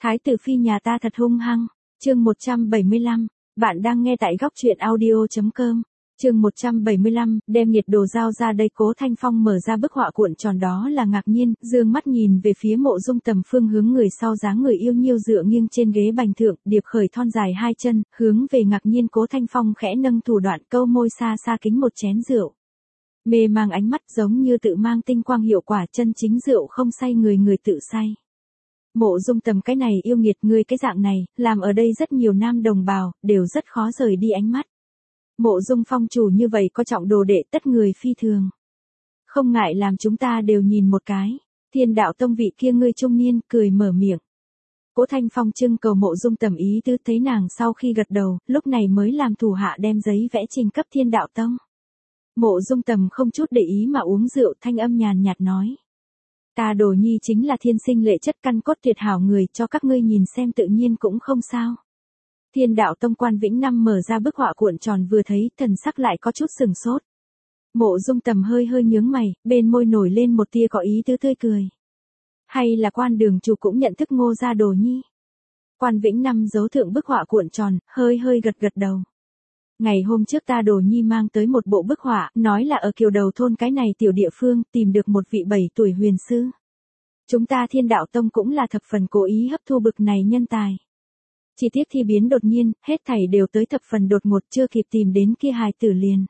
Thái tử phi nhà ta thật hung hăng. Chương 175, bạn đang nghe tại góc truyện audio.com. Chương 175, đem nhiệt đồ giao ra đây. Cố Thanh Phong mở ra bức họa cuộn tròn đó là ngạc nhiên, dương mắt nhìn về phía Mộ Dung Tầm phương hướng người sau dáng người yêu nhiêu dựa nghiêng trên ghế bành thượng, điệp khởi thon dài hai chân, hướng về ngạc nhiên. Cố Thanh Phong khẽ nâng thủ đoạn câu môi xa xa kính một chén rượu. Mê mang ánh mắt giống như tự mang tinh quang hiệu quả, chân chính rượu không say người người tự say. Mộ Dung Tầm cái này yêu nghiệt, ngươi cái dạng này, làm ở đây rất nhiều nam đồng bào, đều rất khó rời đi ánh mắt. Mộ Dung phong chủ như vậy có trọng đồ đệ tất người phi thường. Không ngại làm chúng ta đều nhìn một cái. Thiên đạo tông vị kia ngươi trung niên, cười mở miệng. Cố Thanh Phong trưng cầu Mộ Dung Tầm ý tứ, thấy nàng sau khi gật đầu, lúc này mới làm thủ hạ đem giấy vẽ trình cấp Thiên đạo tông. Mộ Dung Tầm không chút để ý mà uống rượu, thanh âm nhàn nhạt nói. Ta Đồ Nhi chính là thiên sinh lệ chất căn cốt tuyệt hảo người, cho các ngươi nhìn xem tự nhiên cũng không sao. Thiên đạo tông Quan Vĩnh Năm mở ra bức họa cuộn tròn vừa thấy, thần sắc lại có chút sừng sốt. Mộ Dung Tầm hơi hơi nhướng mày, bên môi nổi lên một tia có ý tứ tươi cười. Hay là Quan đường chủ cũng nhận thức Ngô gia Đồ Nhi? Quan Vĩnh Năm giấu thượng bức họa cuộn tròn, hơi hơi gật gật đầu. Ngày hôm trước ta Đồ Nhi mang tới một bộ bức họa, nói là ở Kiều Đầu thôn cái này tiểu địa phương, tìm được một vị 7 tuổi huyền sư. Chúng ta Thiên đạo tông cũng là thập phần cố ý hấp thu bực này nhân tài. Chỉ tiếc thi biến đột nhiên, hết thảy đều tới thập phần đột ngột, chưa kịp tìm đến kia hài tử liền.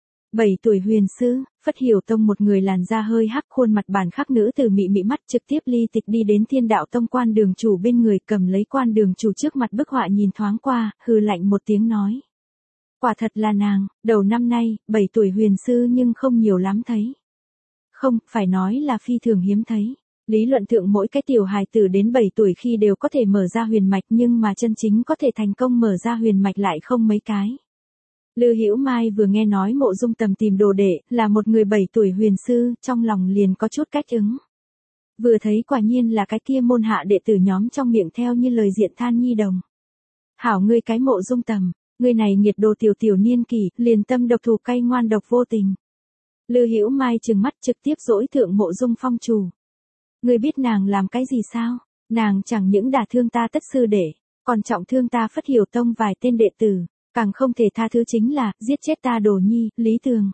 7 tuổi huyền sư, Phất Hiểu tông một người làn da hơi hắc, khuôn mặt bản khắc nữ tử mị mị mắt, trực tiếp ly tịch đi đến Thiên đạo tông Quan đường chủ bên người, cầm lấy Quan đường chủ trước mặt bức họa nhìn thoáng qua, hừ lạnh một tiếng nói. Quả thật là nàng, đầu năm nay, 7 tuổi huyền sư nhưng không nhiều lắm thấy. Không, phải nói là phi thường hiếm thấy. Lý luận thượng mỗi cái tiểu hài tử đến 7 tuổi khi đều có thể mở ra huyền mạch, nhưng mà chân chính có thể thành công mở ra huyền mạch lại không mấy cái. Lư Hữu Mai vừa nghe nói Mộ Dung Tầm tìm đồ đệ, là một người 7 tuổi huyền sư, trong lòng liền có chút cách ứng. Vừa thấy quả nhiên là cái kia môn hạ đệ tử nhóm trong miệng theo như lời diện than nhi đồng. Hảo ngươi cái Mộ Dung Tầm, ngươi này nghiệt đồ tiểu niên kỷ, liền tâm độc thủ cay ngoan độc vô tình. Lư Hữu Mai trừng mắt trực tiếp dỗi thượng Mộ Dung phong chủ. Ngươi biết nàng làm cái gì sao? Nàng chẳng những đả thương ta Tất sư đệ, còn trọng thương ta Phất Hiểu tông vài tên đệ tử, càng không thể tha thứ chính là giết chết ta Đồ Nhi, Lý Tường.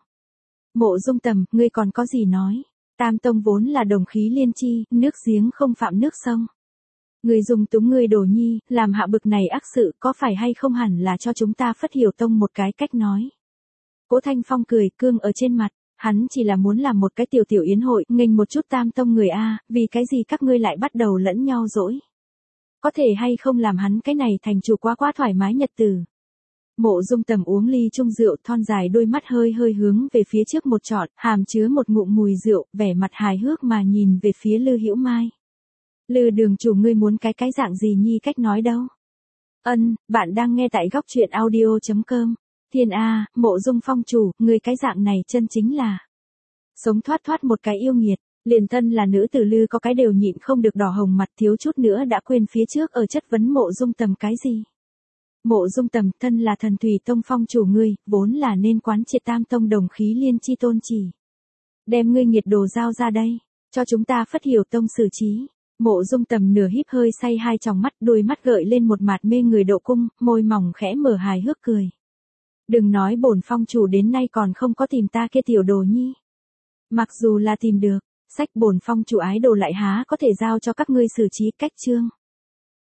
Mộ Dung Tầm, ngươi còn có gì nói? Tam tông vốn là đồng khí liên chi, nước giếng không phạm nước sông. Ngươi dùng túng ngươi Đồ Nhi, làm hạ bực này ác sự, có phải hay không hẳn là cho chúng ta Phất Hiểu tông một cái cách nói. Cố Thanh Phong cười cương ở trên mặt. Hắn chỉ là muốn làm một cái tiểu yến hội, nghênh một chút tam tông người a, vì cái gì các ngươi lại bắt đầu lẫn nhau dỗi. Có thể hay không làm hắn cái này thành chủ quá thoải mái nhật tử. Mộ Dung Tầm uống ly chung rượu, thon dài đôi mắt hơi hơi hướng về phía trước một trọt, hàm chứa một ngụm mùi rượu, vẻ mặt hài hước mà nhìn về phía Lư Hữu Mai. Lư đường chủ, ngươi muốn cái dạng gì nhi cách nói đâu? Bạn đang nghe tại góc truyện audio.com. Thiên A, Mộ Dung phong chủ, người cái dạng này chân chính là sống thoát một cái yêu nghiệt, liền thân là nữ tử Lư có cái đều nhịn không được đỏ hồng mặt, thiếu chút nữa đã quên phía trước ở chất vấn Mộ Dung Tầm cái gì. Mộ Dung Tầm, thân là Thần Thủy tông phong chủ ngươi, vốn là nên quán triệt tam tông đồng khí liên chi tôn chỉ. Đem ngươi nghiệt đồ giao ra đây, cho chúng ta Phất Hiểu tông xử trí. Mộ Dung Tầm nửa híp hơi say hai tròng mắt, đôi mắt gợi lên một mạt mê người độ cung, môi mỏng khẽ mở hài hước cười. Đừng nói bổn phong chủ đến nay còn không có tìm ta kia tiểu Đồ Nhi. Mặc dù là tìm được, sách bổn phong chủ ái đồ lại há có thể giao cho các ngươi xử trí cách chương.